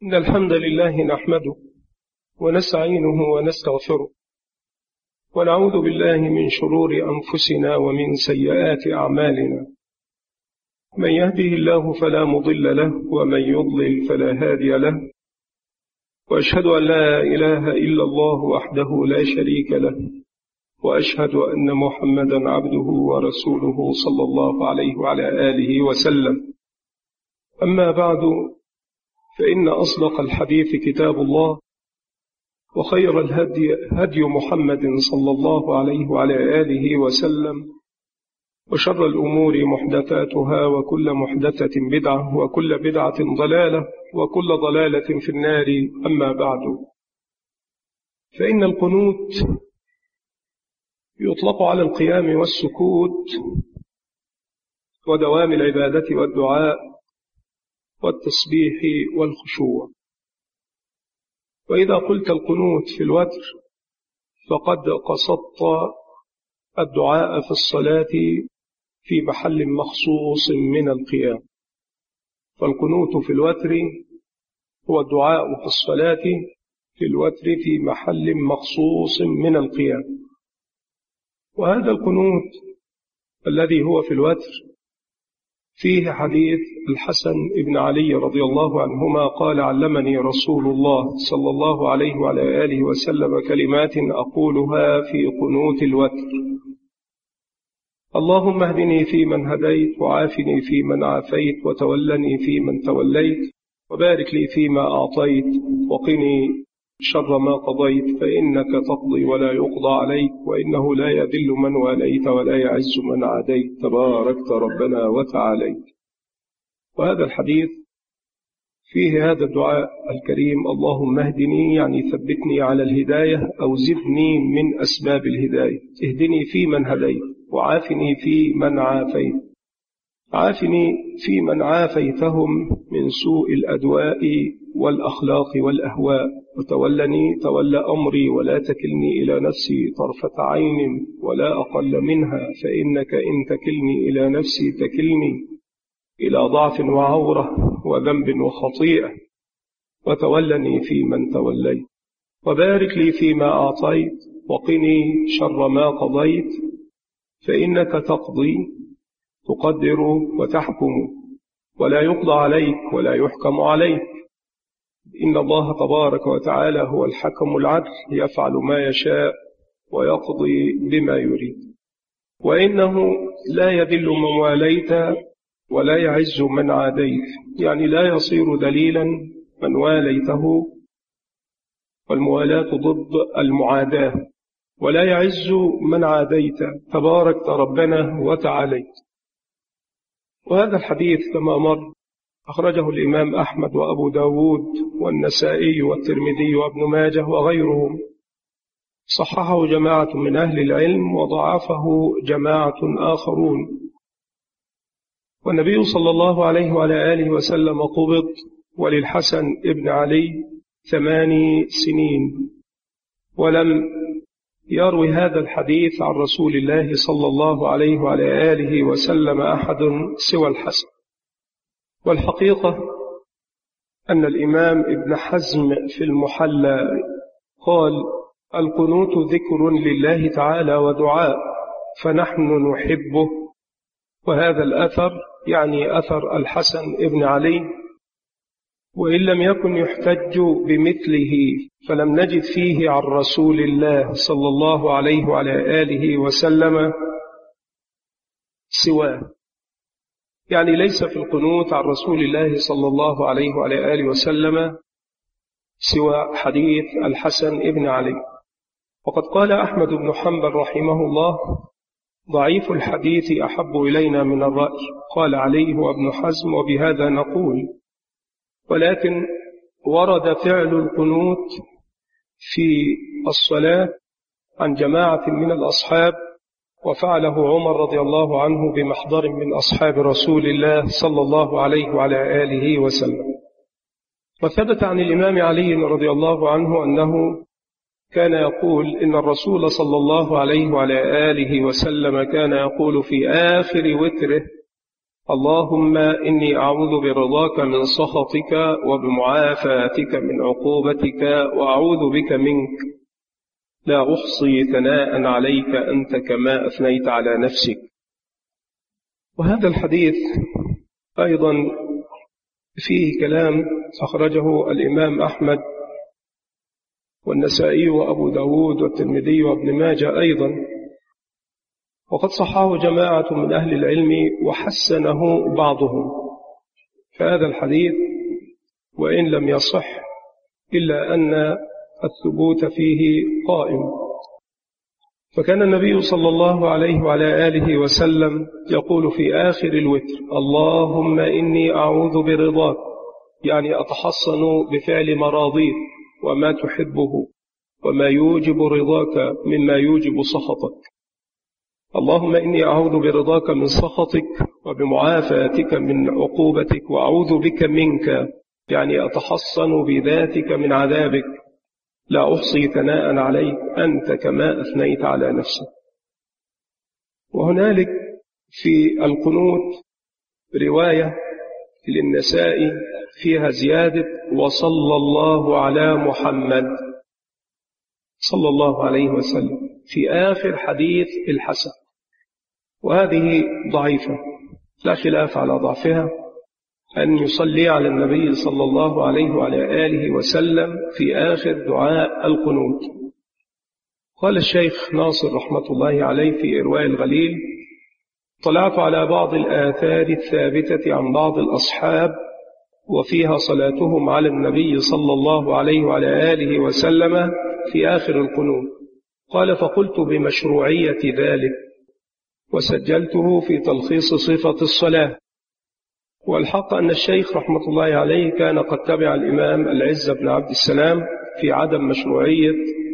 إن الحمد لله نحمده ونستعينه ونستغفره ونعوذ بالله من شرور أنفسنا ومن سيئات أعمالنا. من يهده الله فلا مضل له ومن يضلل فلا هادي له، وأشهد أن لا إله إلا الله وحده لا شريك له، وأشهد أن محمدا عبده ورسوله صلى الله عليه وعلى آله وسلم. أما بعد، فإن أصدق الحديث كتاب الله، وخير الهدي هدي محمد صلى الله عليه وعلى آله وسلم، وشر الأمور محدثاتها، وكل محدثة بدعة، وكل بدعة ضلالة، وكل ضلالة في النار. أما بعد، فإن القنوت يطلق على القيام والسكوت ودوام العبادة والدعاء والتسبيح والخشوع. وإذا قلت القنوت في الوتر فقد قصدت الدعاء في الصلاة في محل مخصوص من القيام. فالقنوت في الوتر هو الدعاء في الصلاة في الوتر في محل مخصوص من القيام. وهذا القنوت الذي هو في الوتر فيه حديث الحسن بن علي رضي الله عنهما قال: علمني رسول الله صلى الله عليه وعلى آله وسلم كلمات أقولها في قنوت الوتر: اللهم اهدني فيمن هديت، وعافني فيمن عافيت، وتولني فيمن توليت، وبارك لي فيما أعطيت، وقني شر ما قضيت، فإنك تقضي ولا يقضى عليك، وإنه لا يذل من واليت ولا يعز من عاديت، تباركت ربنا وتعاليت. وهذا الحديث فيه هذا الدعاء الكريم: اللهم اهدني، يعني ثبتني على الهداية أو زدني من أسباب الهداية. اهدني فيمن هديت، وعافني فيمن عافيت. عافني فيمن عافيتهم من سوء الأدواء والأخلاق والأهواء، وتولني تولى أمري، ولا تكلني إلى نفسي طرفة عين ولا أقل منها، فإنك إن تكلني إلى نفسي تكلني إلى ضعف وعورة وذنب وخطيئة. وتولني فيمن توليت، وبارك لي فيما أعطيت، وقني شر ما قضيت، فإنك تقضي تقدر وتحكم، ولا يقضى عليك ولا يحكم عليك. إن الله تبارك وتعالى هو الحكم العدل، يفعل ما يشاء ويقضي بما يريد. وإنه لا يذل من واليت ولا يعز من عاديت، يعني لا يصير ذليلا من واليته، والموالاة ضد المعاداة، ولا يعز من عاديت، تباركت ربنا وتعاليت. وهذا الحديث كما مر أخرجه الإمام أحمد وأبو داود والنسائي والترمذي وابن ماجه وغيرهم. صححه جماعة من أهل العلم وضعفه جماعة آخرون. والنبي صلى الله عليه وعلى آله وسلم قبض وللحسن ابن علي 8 سنين، ولم يروي هذا الحديث عن رسول الله صلى الله عليه وعلى آله وسلم أحد سوى الحسن. والحقيقة أن الإمام ابن حزم في المحلى قال: القنوت ذكر لله تعالى ودعاء، فنحن نحبه. وهذا الأثر يعني أثر الحسن ابن علي، وإن لم يكن يحتج بمثله فلم نجد فيه عن رسول الله صلى الله عليه وعلى آله وسلم سواه. يعني ليس في القنوت عن رسول الله صلى الله عليه وعلى آله وسلم سوى حديث الحسن ابن علي. وقد قال أحمد بن حنبل رحمه الله: ضعيف الحديث أحب إلينا من الرأي. قال عليه وابن حزم: وبهذا نقول. ولكن ورد فعل القنوت في الصلاة عن جماعة من الأصحاب، وفعله عمر رضي الله عنه بمحضر من أصحاب رسول الله صلى الله عليه وعلى آله وسلم. وثبت عن الإمام علي رضي الله عنه أنه كان يقول إن الرسول صلى الله عليه وعلى آله وسلم كان يقول في آخر وتره: اللهم إني أعوذ برضاك من سخطك وبمعافاتك من عقوبتك وأعوذ بك منك لا أحصي ثناء عليك أنت كما أثنيت على نفسك. وهذا الحديث أيضا فيه كلام أخرجه الإمام أحمد والنسائي وأبو داود والترمذي وابن ماجه أيضا، وقد صححه جماعة من أهل العلم وحسنه بعضهم. فهذا الحديث وإن لم يصح إلا أن الثبوت فيه قائم. فكان النبي صلى الله عليه وعلى آله وسلم يقول في آخر الوتر: اللهم إني أعوذ برضاك، يعني أتحصن بفعل مراضيك وما تحبه وما يوجب رضاك مما يوجب سخطك. اللهم إني أعوذ برضاك من سخطك وبمعافاتك من عقوبتك وأعوذ بك منك، يعني أتحصن بذاتك من عذابك لا أحصي ثناء عليك أنت كما أثنيت على نفسك. وهنالك في القنوت رواية للنسائي فيها زيادة: وصلى الله على محمد صلى الله عليه وسلم في آخر حديث الحسن، وهذه ضعيفة لا خلاف على ضعفها، أن يصلي على النبي صلى الله عليه وعلى آله وسلم في آخر دعاء القنوت. قال الشيخ ناصر رحمة الله عليه في إرواء الغليل: طلعت على بعض الآثار الثابتة عن بعض الأصحاب وفيها صلاتهم على النبي صلى الله عليه وعلى آله وسلم في آخر القنوت. قال: فقلت بمشروعية ذلك وسجلته في تلخيص صفة الصلاة. والحق أن الشيخ رحمة الله عليه كان قد تبع الإمام العز بن عبد السلام في عدم مشروعية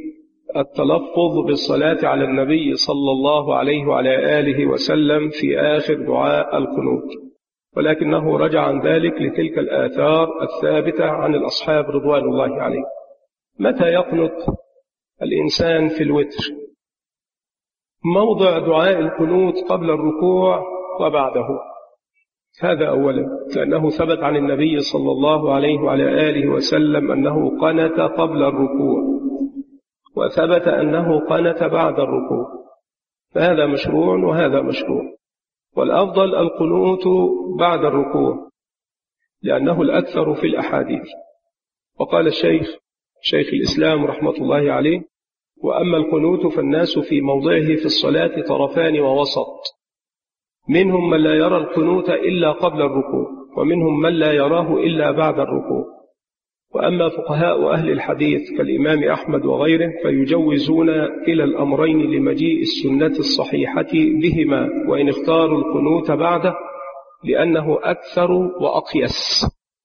التلفظ بالصلاة على النبي صلى الله عليه وعلى آله وسلم في آخر دعاء القنوت، ولكنه رجع عن ذلك لتلك الآثار الثابتة عن الأصحاب رضوان الله عليه. متى يقنط الإنسان في الوتر؟ موضع دعاء القنوت قبل الركوع وبعده، هذا أولا، لأنه ثبت عن النبي صلى الله عليه وعلى آله وسلم أنه قنت قبل الركوع، وثبت أنه قنت بعد الركوع، فهذا مشروع وهذا مشروع. والأفضل القنوت بعد الركوع لأنه الأكثر في الأحاديث. وقال شيخ الإسلام رحمة الله عليه: وأما القنوت فالناس في موضعه في الصلاة طرفان ووسط، منهم من لا يرى القنوت إلا قبل الركوع، ومنهم من لا يراه إلا بعد الركوع. وأما فقهاء أهل الحديث كالإمام أحمد وغيره فيجوزون كلا الأمرين لمجيء السنة الصحيحة بهما، وإن اختاروا القنوت بعده لأنه أكثر وأقيس.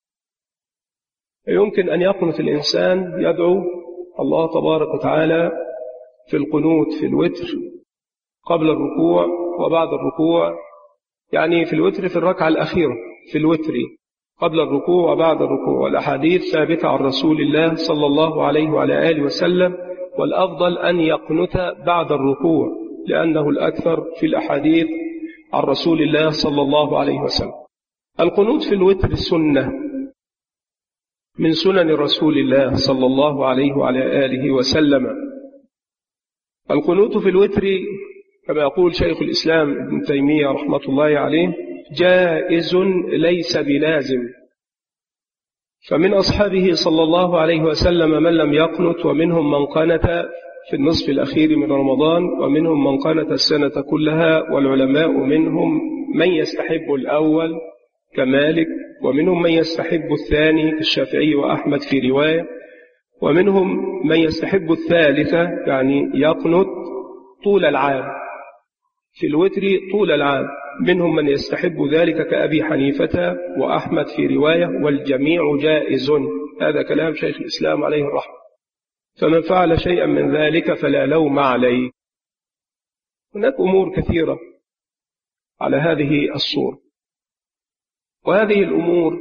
يمكن أن يقنت الإنسان يدعو الله تبارك وتعالى في القنوت في الوتر قبل الركوع وبعد الركوع، يعني في الوتر في الركعة الأخيرة في الوتر قبل الركوع وبعد الركوع، والأحاديث ثابتة عن رسول الله صلى الله عليه وعلى آله وسلم. والأفضل أن يقنت بعد الركوع لأنه الأكثر في الأحاديث عن رسول الله صلى الله عليه وسلم. القنوت في الوتر سنة من سنن رسول الله صلى الله عليه وعلى آله وسلم. القنوت في الوتر كما يقول شيخ الإسلام ابن تيمية رحمة الله عليه جائز ليس بلازم، فمن أصحابه صلى الله عليه وسلم من لم يقنت، ومنهم من قنت في النصف الأخير من رمضان، ومنهم من قنت السنة كلها، والعلماء منهم من يستحب الأول كمالك، ومنهم من يستحب الثاني كالشافعي وأحمد في رواية، ومنهم من يستحب الثالثة يعني يقنت طول العام في الوتر طول العام، منهم من يستحب ذلك كأبي حنيفة وأحمد في رواية، والجميع جائز. هذا كلام شيخ الإسلام عليه الرحمة. فمن فعل شيئا من ذلك فلا لوم عليه. هناك أمور كثيرة على هذه الصورة، وهذه الأمور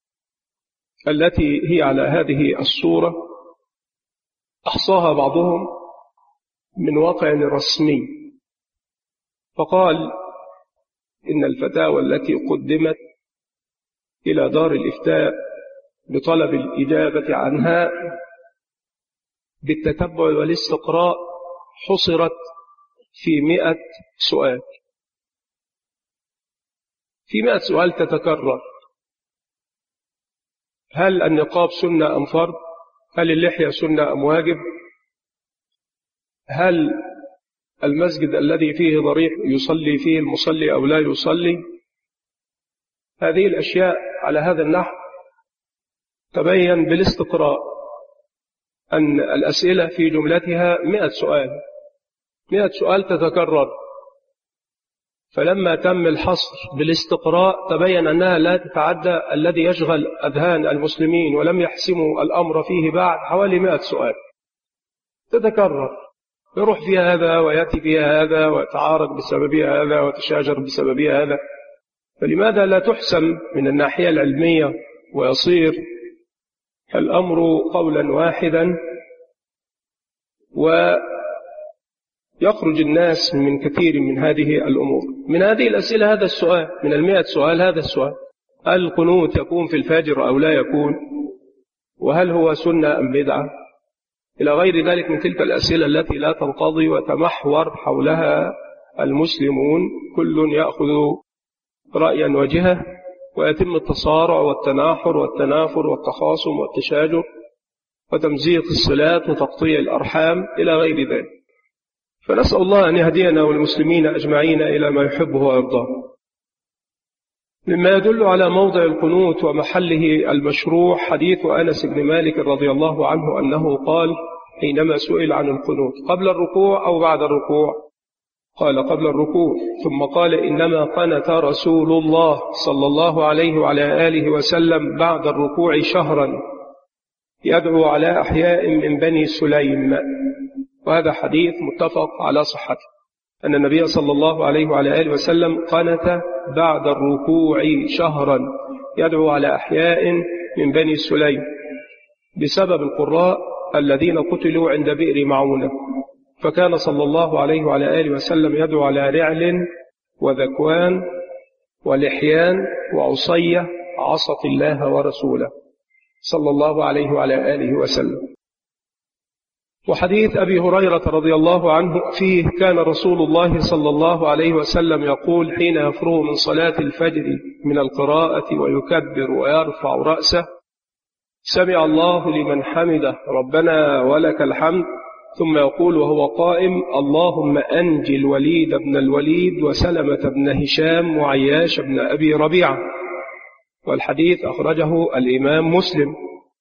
التي هي على هذه الصورة أحصاها بعضهم من واقع رسمي، فقال إن الفتاوى التي قدمت إلى دار الإفتاء بطلب الإجابة عنها بالتتبع والاستقراء حصرت في 100 سؤال. في 100 سؤال تتكرر: هل النقاب سنة أم فرض؟ هل اللحية سنة أم واجب؟ هل المسجد الذي فيه ضريح يصلي فيه المصلي أو لا يصلي؟ هذه الأشياء على هذا النحو تبين بالاستقراء أن الأسئلة في جملتها 100 سؤال، 100 سؤال تتكرر. فلما تم الحصر بالاستقراء تبين أنها لا تتعدى الذي يشغل أذهان المسلمين ولم يحسموا الأمر فيه بعد حوالي 100 سؤال تتكرر، يروح فيها هذا ويأتي فيها هذا ويتعارض بسببها هذا وتشاجر بسببها هذا. فلماذا لا تحسم من الناحية العلمية ويصير الأمر قولا واحدا ويخرج الناس من كثير من هذه الأمور؟ من هذه الأسئلة هذا السؤال، من 100 سؤال هذا السؤال: هل القنوت يكون في الفجر أو لا يكون؟ وهل هو سنة أم بدعة؟ إلى غير ذلك من تلك الأسئلة التي لا تنقضي وتمحور حولها المسلمون، كل يأخذ رأيا وجهة ويتم التصارع والتناحر والتنافر والتخاصم والتشاجر وتمزيق الصلات وتقطيع الأرحام إلى غير ذلك. فنسأل الله أن يهدينا والمسلمين أجمعين إلى ما يحبه ويرضاه. مما يدل على موضع القنوت ومحله المشروع حديث أنس بن مالك رضي الله عنه أنه قال حينما سئل عن القنوت: قبل الركوع أو بعد الركوع؟ قال: قبل الركوع. ثم قال: إنما قنت رسول الله صلى الله عليه وعلى آله وسلم بعد الركوع شهرا يدعو على أحياء من بني سليم. وهذا حديث متفق على صحته، أن النبي صلى الله عليه وعلى آله وسلم قنت بعد الركوع شهرا يدعو على أحياء من بني سليم بسبب القراء الذين قتلوا عند بئر معونة. فكان صلى الله عليه وعلى آله وسلم يدعو على رعل وذكوان ولحيان وعصية عصت الله ورسوله صلى الله عليه وعلى آله وسلم. وحديث أبي هريرة رضي الله عنه فيه: كان رسول الله صلى الله عليه وسلم يقول حين يفرغ من صلاة الفجر من القراءة ويكبر ويرفع رأسه: سمع الله لمن حمده ربنا ولك الحمد. ثم يقول وهو قائم: اللهم أنجي الوليد بن الوليد وسلمة بن هشام وعياش بن أبي ربيعة. والحديث أخرجه الإمام مسلم.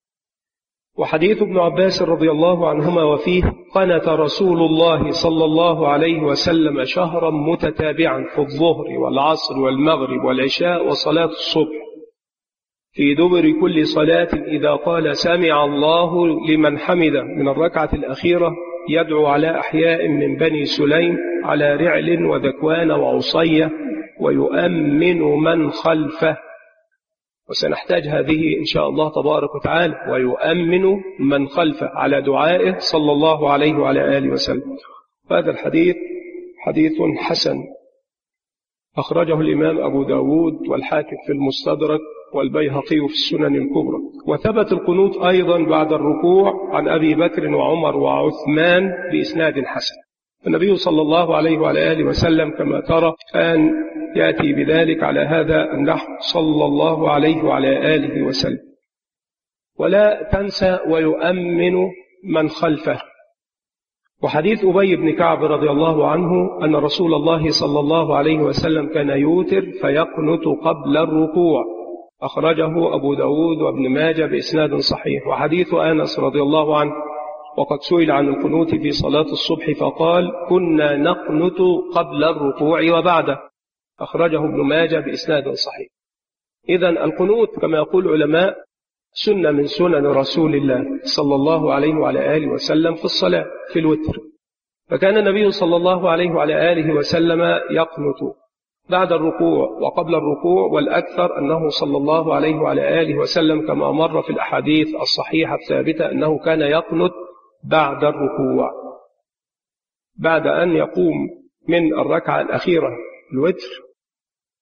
وحديث ابن عباس رضي الله عنهما وفيه: قنت رسول الله صلى الله عليه وسلم شهرا متتابعا في الظهر والعصر والمغرب والعشاء وصلاة الصبح في دبر كل صلاة إذا قال سمع الله لمن حمده من الركعة الأخيرة يدعو على أحياء من بني سليم على رعل وذكوان وعصية ويؤمن من خلفه. وسنحتاج هذه إن شاء الله تبارك وتعالى: ويؤمن من خلفه، على دعائه صلى الله عليه وعلى آله وسلم. هذا الحديث حديث حسن أخرجه الإمام أبو داود والحاكم في المستدرك والبيهقي في السنن الكبرى. وثبت القنوت أيضا بعد الركوع عن أبي بكر وعمر وعثمان بإسناد حسن. النبي صلى الله عليه وعلى آله وسلم كما ترى كان يأتي بذلك على هذا النحو صلى الله عليه وعلى آله وسلم. ولا تنسى ويؤمن من خلفه. وحديث أبي بن كعب رضي الله عنه أن رسول الله صلى الله عليه وسلم كان يوتر فيقنت قبل الركوع، أخرجه أبو داود وابن ماجه بإسناد صحيح. وحديث أنس رضي الله عنه وقد سئل عن القنوت في صلاة الصبح فقال: كنا نقنت قبل الركوع وبعده، أخرجه ابن ماجه بإسناد صحيح. إذن القنوت كما يقول العلماء سنة من سنن رسول الله صلى الله عليه وعلى آله وسلم في الصلاة في الوتر. فكان النبي صلى الله عليه وعلى آله وسلم يقنت بعد الركوع وقبل الركوع، والأكثر أنه صلى الله عليه وعلى آله وسلم كما مر في الأحاديث الصحيحة الثابتة أنه كان يقنت بعد الركوع بعد أن يقوم من الركعة الأخيرة الوتر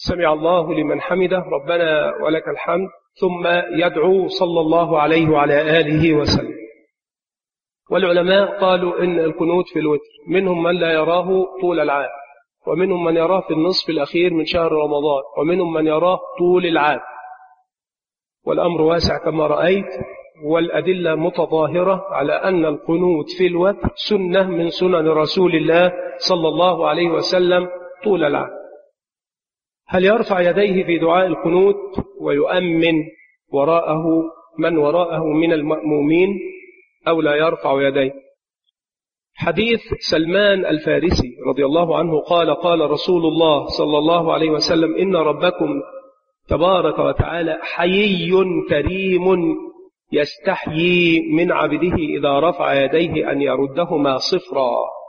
سمع الله لمن حمده ربنا ولك الحمد، ثم يدعو صلى الله عليه وعلى آله وسلم. والعلماء قالوا إن القنوت في الوتر منهم من لا يراه طول العام، ومنهم من يراه في النصف الأخير من شهر رمضان، ومنهم من يراه طول العام، والأمر واسع كما رأيت، والأدلة متظاهرة على أن القنوت في الوتر سنة من سنن رسول الله صلى الله عليه وسلم طول العام. هل يرفع يديه في دعاء القنوت ويؤمن وراءه من وراءه من المأمومين أو لا يرفع يديه؟ حديث سلمان الفارسي رضي الله عنه قال: قال رسول الله صلى الله عليه وسلم: إن ربكم تبارك وتعالى حيي كريم يستحيي من عبده إذا رفع يديه أن يردهما صفرا.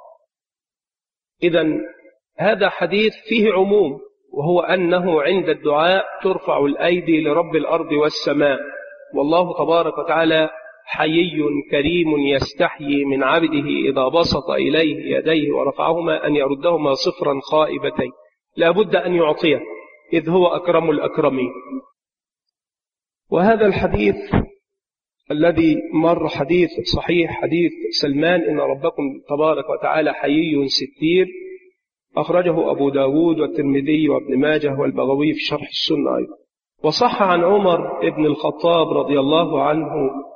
إذن هذا حديث فيه عموم، وهو أنه عند الدعاء ترفع الأيدي لرب الأرض والسماء، والله تبارك وتعالى حيي كريم يستحيي من عبده إذا بسط إليه يديه ورفعهما أن يردهما صفرا خائبتين، لا بد أن يعطيه إذ هو أكرم الأكرمين. وهذا الحديث الذي مر حديث صحيح، حديث سلمان إن ربكم تبارك وتعالى حيي ستير، أخرجه أبو داود والترمذي وابن ماجه والبغوي في شرح السنة أيضا. وصح عن عمر بن الخطاب رضي الله عنه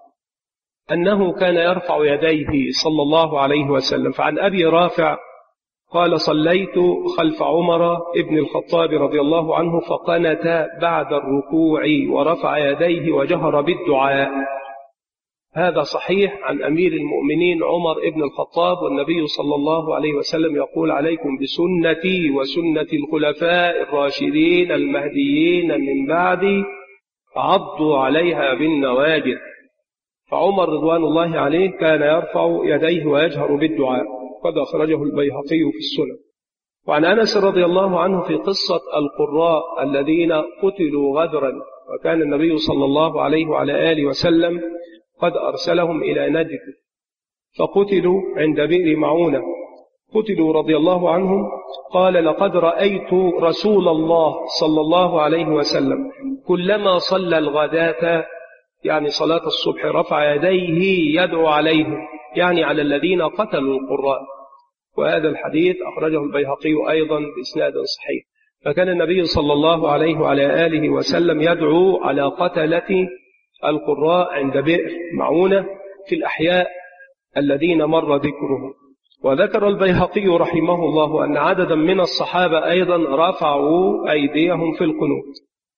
أنه كان يرفع يديه صلى الله عليه وسلم. فعن أبي رافع قال: صليت خلف عمر بن الخطاب رضي الله عنه فقنت بعد الركوع ورفع يديه وجهر بالدعاء. هذا صحيح عن أمير المؤمنين عمر بن الخطاب، والنبي صلى الله عليه وسلم يقول: عليكم بسنتي وسنة الخلفاء الراشدين المهديين من بعدي عضوا عليها بالنواجذ. فعمر رضوان الله عليه كان يرفع يديه ويجهر بالدعاء، قد أخرجه البيهقي في السنن. وعن أنس رضي الله عنه في قصة القراء الذين قتلوا غدرا، وكان النبي صلى الله عليه وعلى آله وسلم قد أرسلهم إلى نجد فقتلوا عند بئر معونة، قتلوا رضي الله عنهم. قال: لقد رأيت رسول الله صلى الله عليه وسلم كلما صلى الغداة، يعني صلاة الصبح، رفع يديه يدعو عليهم، يعني على الذين قتلوا القراء. وهذا الحديث أخرجه البيهقي أيضا بإسناد صحيح. فكان النبي صلى الله عليه وعلى آله وسلم يدعو على قتلة القراء عند بئر معونة في الأحياء الذين مر ذكرهم. وذكر البيهقي رحمه الله أن عددا من الصحابة أيضا رفعوا أيديهم في القنوت.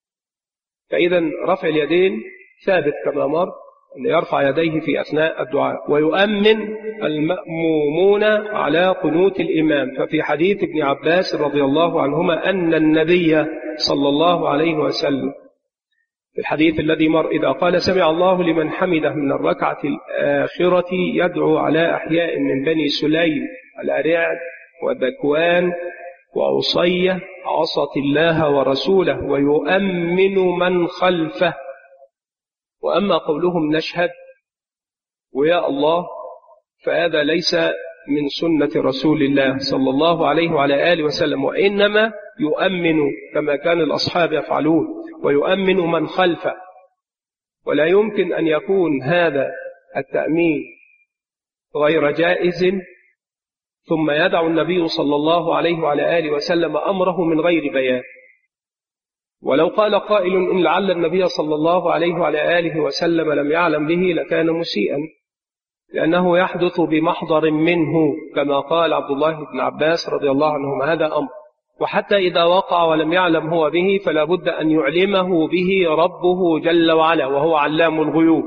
فإذا رفع اليدين ثابت كما مر، أن يرفع يديه في أثناء الدعاء، ويؤمن المأمومون على قنوت الإمام. ففي حديث ابن عباس رضي الله عنهما أن النبي صلى الله عليه وسلم في الحديث الذي مر إذا قال: سمع الله لمن حمده من الركعة الآخرة يدعو على أحياء من بني سليم الأرعد وذكوان وعصية عصت الله ورسوله ويؤمن من خلفه. وأما قولهم نشهد ويا الله فهذا ليس من سنة رسول الله صلى الله عليه وعلى آله وسلم، وإنما يؤمن كما كان الأصحاب يفعلون، ويؤمن من خلفه. ولا يمكن أن يكون هذا التأمين غير جائز ثم يدع النبي صلى الله عليه وعلى آله وسلم أمره من غير بيان. ولو قال قائل إن لعل النبي صلى الله عليه وعلى آله وسلم لم يعلم به لكان مسيئا، لأنه يحدث بمحضر منه كما قال عبد الله بن عباس رضي الله عنهما، هذا أمر. وحتى إذا وقع ولم يعلم هو به فلا بد أن يعلمه به ربه جل وعلا، وهو علام الغيوب.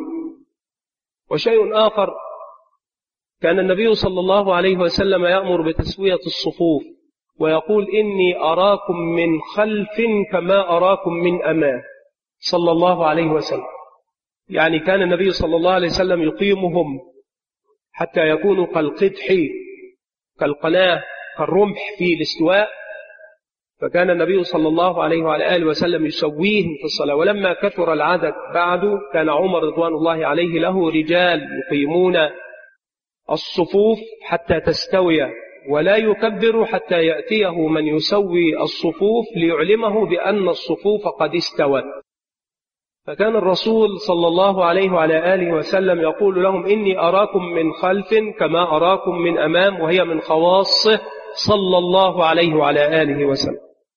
وشيء آخر، كان النبي صلى الله عليه وسلم يأمر بتسوية الصفوف ويقول: إني أراكم من خلف كما أراكم من أمام، صلى الله عليه وسلم. يعني كان النبي صلى الله عليه وسلم يقيمهم حتى يكونوا كالقدح كالقناة كالرمح في الاستواء. فكان النبي صلى الله عليه وعلى آله وسلم يسويهم في الصلاة. ولما كثر العدد بعده كان عمر رضوان الله عليه له رجال يقيمون الصفوف حتى تستوي ولا يكبر حتى يأتيه من يسوي الصفوف ليعلمه بأن الصفوف قد استوت. فكان الرسول صلى الله عليه وعلى آله وسلم يقول لهم إني أراكم من خلف كما أراكم من أمام، وهي من خواصه صلى الله عليه وعلى آله وسلم.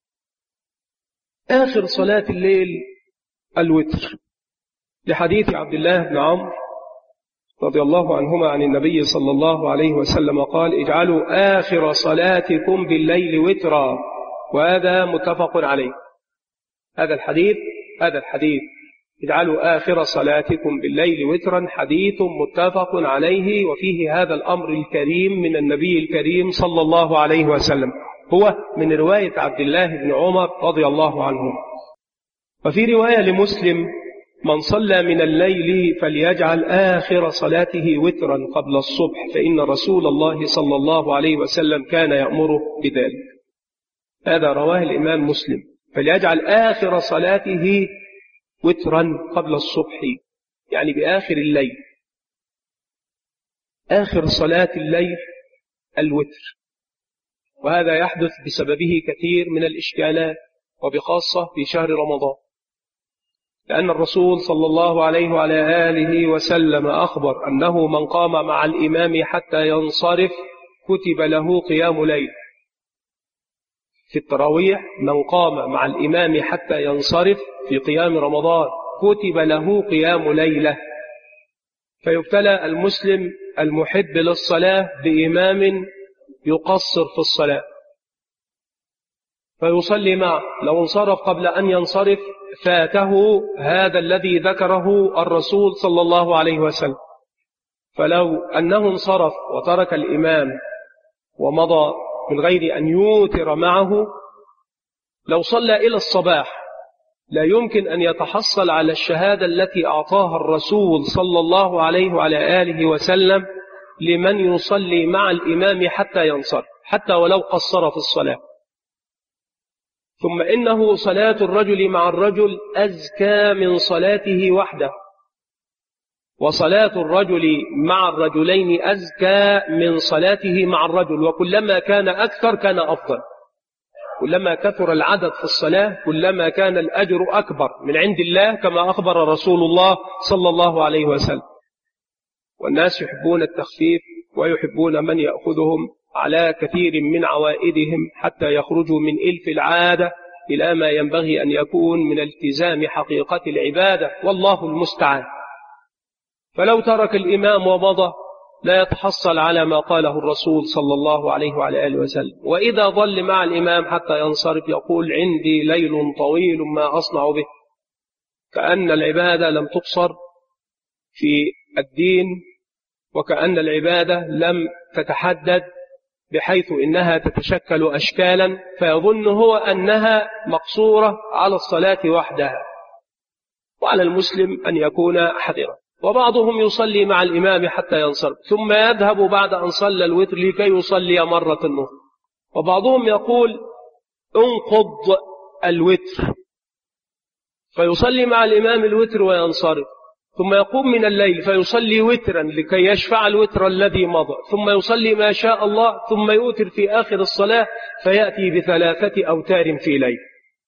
آخر صلاة الليل الوتر، لحديث عبد الله بن عمرو رضي الله عنهما عن النبي صلى الله عليه وسلم قال: اجعلوا آخر صلاتكم بالليل وترا، وهذا متفق عليه. هذا الحديث اجعلوا آخر صلاتكم بالليل وترا حديث متفق عليه، وفيه هذا الأمر الكريم من النبي الكريم صلى الله عليه وسلم، هو من رواية عبد الله بن عمر رضي الله عنه. وفي رواية لمسلم: من صلى من الليل فليجعل آخر صلاته وترا قبل الصبح، فإن رسول الله صلى الله عليه وسلم كان يأمره بذلك. هذا رواه الإمام مسلم، فليجعل آخر صلاته وترا قبل الصبح، يعني بآخر الليل. آخر صلاة الليل الوتر، وهذا يحدث بسببه كثير من الإشكالات، وبخاصة في شهر رمضان، لأن الرسول صلى الله عليه وعلى آله وسلم أخبر أنه من قام مع الإمام حتى ينصرف كتب له قيام ليل. في التراويح من قام مع الإمام حتى ينصرف في قيام رمضان كتب له قيام ليلة. فيبتلى المسلم المحب للصلاة بإمام يقصر في الصلاة فيصلي معه، لو انصرف قبل أن ينصرف فاته هذا الذي ذكره الرسول صلى الله عليه وسلم. فلو أنه انصرف وترك الإمام ومضى من غير أن يوتر معه، لو صلى إلى الصباح لا يمكن أن يتحصل على الشهادة التي أعطاها الرسول صلى الله عليه وعلى آله وسلم لمن يصلي مع الإمام حتى ينصرف، حتى ولو قصر في الصلاة. ثم إنه صلاة الرجل مع الرجل أزكى من صلاته وحده، وصلاة الرجل مع الرجلين أزكى من صلاته مع الرجل، وكلما كان أكثر كان أفضل. كلما كثر العدد في الصلاة كلما كان الأجر أكبر من عند الله، كما أخبر رسول الله صلى الله عليه وسلم. والناس يحبون التخفيف ويحبون من يأخذهم على كثير من عوائدهم حتى يخرجوا من إلف العادة إلى ما ينبغي أن يكون من التزام حقيقة العبادة، والله المستعان. فلو ترك الإمام ومضى لا يتحصل على ما قاله الرسول صلى الله عليه وعلى آله وسلم. وإذا ظل مع الإمام حتى ينصرف يقول: عندي ليل طويل ما أصنع به، كأن العبادة لم تقصر في الدين، وكأن العبادة لم تتحدد بحيث إنها تتشكل أشكالا، فيظن هو أنها مقصورة على الصلاة وحدها. وعلى المسلم أن يكون حذرا. وبعضهم يصلي مع الإمام حتى ينصرف ثم يذهب بعد أن صلى الوتر لكي يصلي مرة أخرى. وبعضهم يقول: انقض الوتر، فيصلي مع الإمام الوتر وينصرف، ثم يقوم من الليل فيصلي وترا لكي يشفع الوتر الذي مضى، ثم يصلي ما شاء الله، ثم يوتر في آخر الصلاة فيأتي ب3 أوتار في ليل،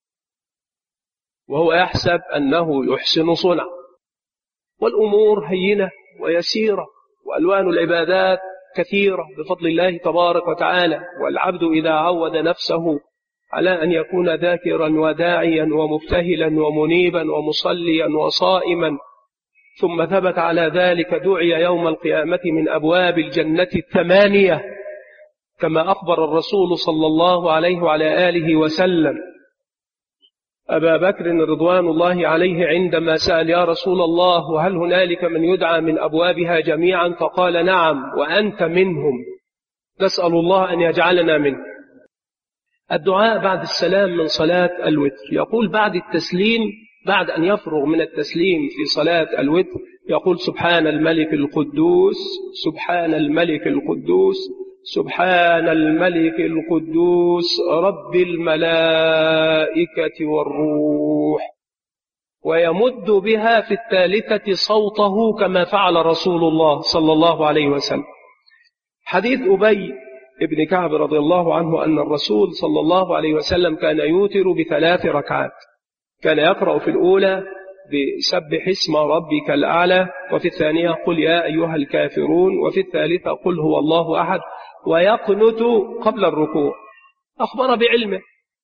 وهو يحسب أنه يحسن صنع. والأمور هينة ويسيرة، وألوان العبادات كثيرة بفضل الله تبارك وتعالى. والعبد إذا عود نفسه على أن يكون ذاكرا وداعيا ومبتهلا ومنيبا ومصليا وصائما، ثم ثبت على ذلك دعي يوم القيامة من أبواب الجنة 8 كما أخبر الرسول صلى الله عليه وعلى آله وسلم أبا بكر رضوان الله عليه عندما سأل: يا رسول الله، وهل هنالك من يدعى من أبوابها جميعا؟ فقال: نعم، وأنت منهم، نسأل الله أن يجعلنا منه. الدعاء بعد السلام من صلاة الوتر، يقول بعد التسليم، بعد أن يفرغ من التسليم في صلاة الوتر يقول: سبحان الملك القدوس، سبحان الملك القدوس، سبحان الملك القدوس رب الملائكة والروح، ويمد بها في 3 صوته كما فعل رسول الله صلى الله عليه وسلم. حديث أبي ابن كعب رضي الله عنه أن الرسول صلى الله عليه وسلم كان يوتر ب3 ركعات، كان يقرأ في الأولى بسبح اسم ربك الأعلى، وفي الثانية قل يا أيها الكافرون، وفي الثالثة قل هو الله أحد، ويقنت قبل الركوع. أخبر بعلمه،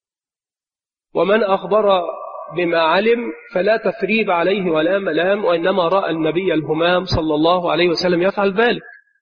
ومن أخبر بما علم فلا تثريب عليه ولا ملام، وإنما رأى النبي الهمام صلى الله عليه وسلم يفعل ذلك،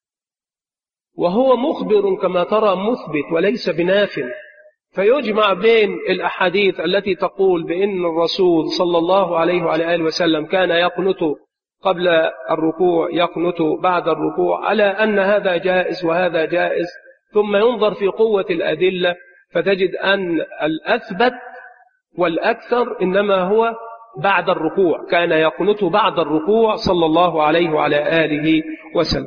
وهو مخبر كما ترى مثبت وليس بناف، فيجمع بين الأحاديث التي تقول بأن الرسول صلى الله عليه وعلى آله وسلم كان يقنت قبل الركوع يقنت بعد الركوع، على أن هذا جائز وهذا جائز، ثم ينظر في قوة الأدلة فتجد أن الأثبت والأكثر إنما هو بعد الركوع، كان يقنت بعد الركوع صلى الله عليه وعلى آله وسلم.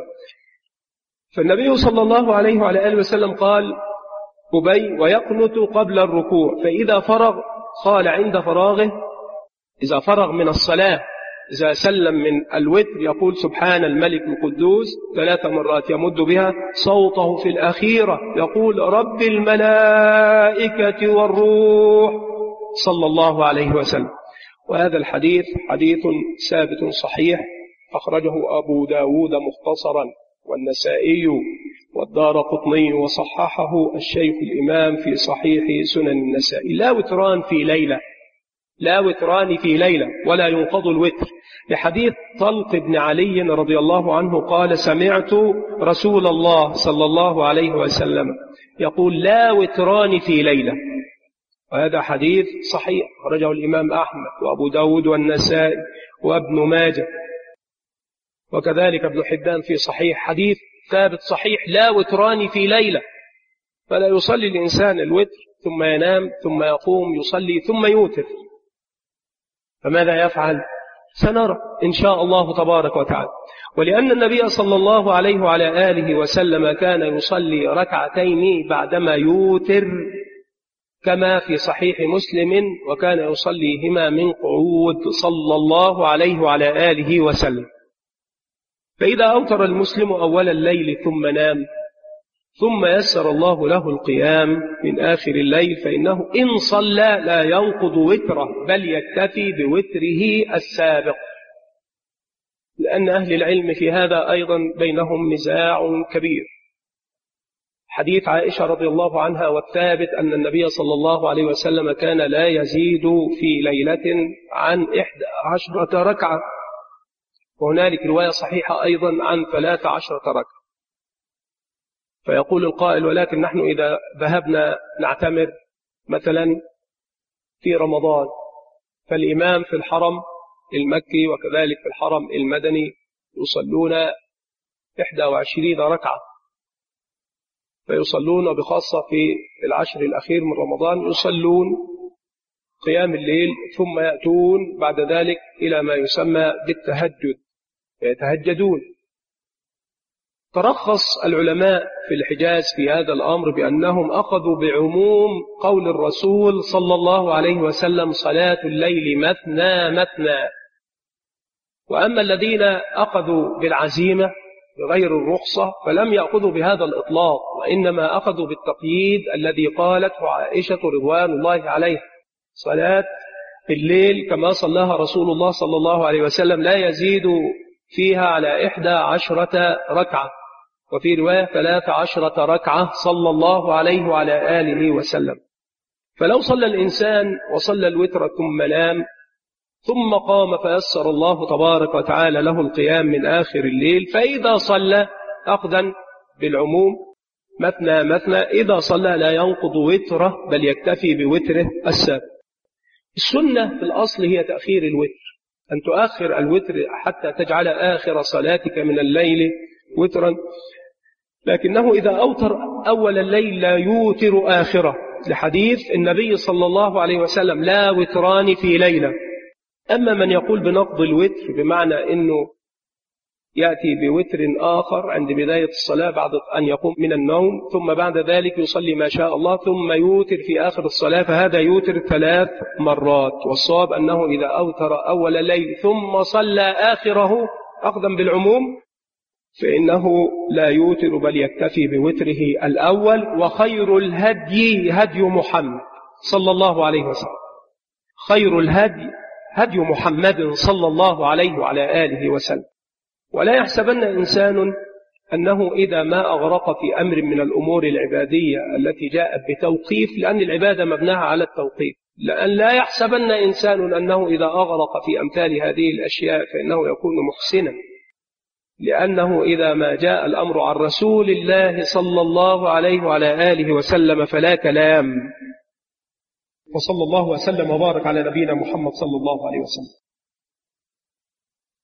فالنبي صلى الله عليه وعلى آله وسلم قال أبي ويقنت قبل الركوع، فإذا فرغ قال عند فراغه، إذا فرغ من الصلاة، إذا سلم من الوتر يقول سبحان الملك القدوس 3 مرات، يمد بها صوته في الأخيرة يقول رب الملائكة والروح صلى الله عليه وسلم. وهذا الحديث حديث ثابت صحيح، أخرجه أبو داود مختصرا والنسائي والدارقطني، وصححه الشيخ الإمام في صحيح سنن النسائي. لا وتران في ليلة، لا وتران في ليلة، ولا ينقض الوتر، لحديث طلق بن علي رضي الله عنه قال سمعت رسول الله صلى الله عليه وسلم يقول لا وتران في ليلة، وهذا حديث صحيح خرجه الإمام أحمد وأبو داود والنسائي وابن ماجه، وكذلك ابن حبان في صحيح، حديث ثابت صحيح لا وتران في ليلة. فلا يصلي الإنسان الوتر ثم ينام ثم يقوم يصلي ثم يوتر، فماذا يفعل؟ سنرى إن شاء الله تبارك وتعالى. ولأن النبي صلى الله عليه وعلى آله وسلم كان يصلي ركعتين بعدما يوتر كما في صحيح مسلم، وكان يصليهما من قعود صلى الله عليه وعلى آله وسلم. فإذا أوتر المسلم أول الليل ثم نام ثم يسر الله له القيام من آخر الليل، فإنه إن صلى لا ينقض وتره بل يكتفي بوتره السابق، لأن أهل العلم في هذا أيضا بينهم نزاع كبير. حديث عائشة رضي الله عنها والثابت أن النبي صلى الله عليه وسلم كان لا يزيد في ليلة عن 11 ركعة، وهنالك رواية صحيحة أيضا عن 13 ركعة. فيقول القائل ولكن نحن إذا ذهبنا نعتمر مثلا في رمضان، فالإمام في الحرم المكي وكذلك في الحرم المدني يصلون 21 ركعة، فيصلون بخاصة في العشر الأخير من رمضان يصلون قيام الليل، ثم يأتون بعد ذلك إلى ما يسمى بالتهجد، يتهجدون. ترخص العلماء في الحجاز في هذا الأمر بأنهم أخذوا بعموم قول الرسول صلى الله عليه وسلم صلاة الليل مثنى مثنى، وأما الذين أخذوا بالعزيمة بغير الرخصة فلم يأخذوا بهذا الإطلاق، وإنما أخذوا بالتقييد الذي قالته عائشة رضوان الله عليها، صلاة الليل كما صلاها رسول الله صلى الله عليه وسلم لا يزيد فيها على 11 ركعة، وفي رواية 13 ركعة صلى الله عليه وعلى آله وسلم. فلو صلى الإنسان وصلى الوتر ثم نام ثم قام فيسر الله تبارك وتعالى له القيام من آخر الليل، فإذا صلى أخذا بالعموم مثنى مثنى، إذا صلى لا ينقض وتره بل يكتفي بوتره السابق. السنة في الأصل هي تأخير الوتر، أن تؤخر الوتر حتى تجعل آخر صلاتك من الليل وترا، لكنه إذا أوتر أول الليل لا يوتر آخره، لحديث النبي صلى الله عليه وسلم لا وتران في ليلة. أما من يقول بنقض الوتر بمعنى أنه يأتي بوتر آخر عند بداية الصلاة بعد أن يقوم من النوم، ثم بعد ذلك يصلي ما شاء الله ثم يوتر في آخر الصلاة، فهذا يوتر 3 مرات. والصواب أنه إذا أوتر أول الليل ثم صلى آخره أخذا بالعموم فإنه لا يوتر بل يكتفي بوتره الأول. وخير الهدي هدي محمد صلى الله عليه وسلم، خير الهدي هدي محمد صلى الله عليه وعلى آله وسلم. ولا يحسبن إنسان أنه إذا ما أغرق في أمر من الأمور العبادية التي جاءت بتوقيف، لأن العبادة مبناها على التوقيف، لأن لا يحسبن إنسان أنه إذا أغرق في أمثال هذه الأشياء فإنه يكون محسنا، لأنه إذا ما جاء الأمر عن رسول الله صلى الله عليه وعلى آله وسلم فلا كلام. وصلى الله وسلم وبارك على نبينا محمد صلى الله عليه وسلم.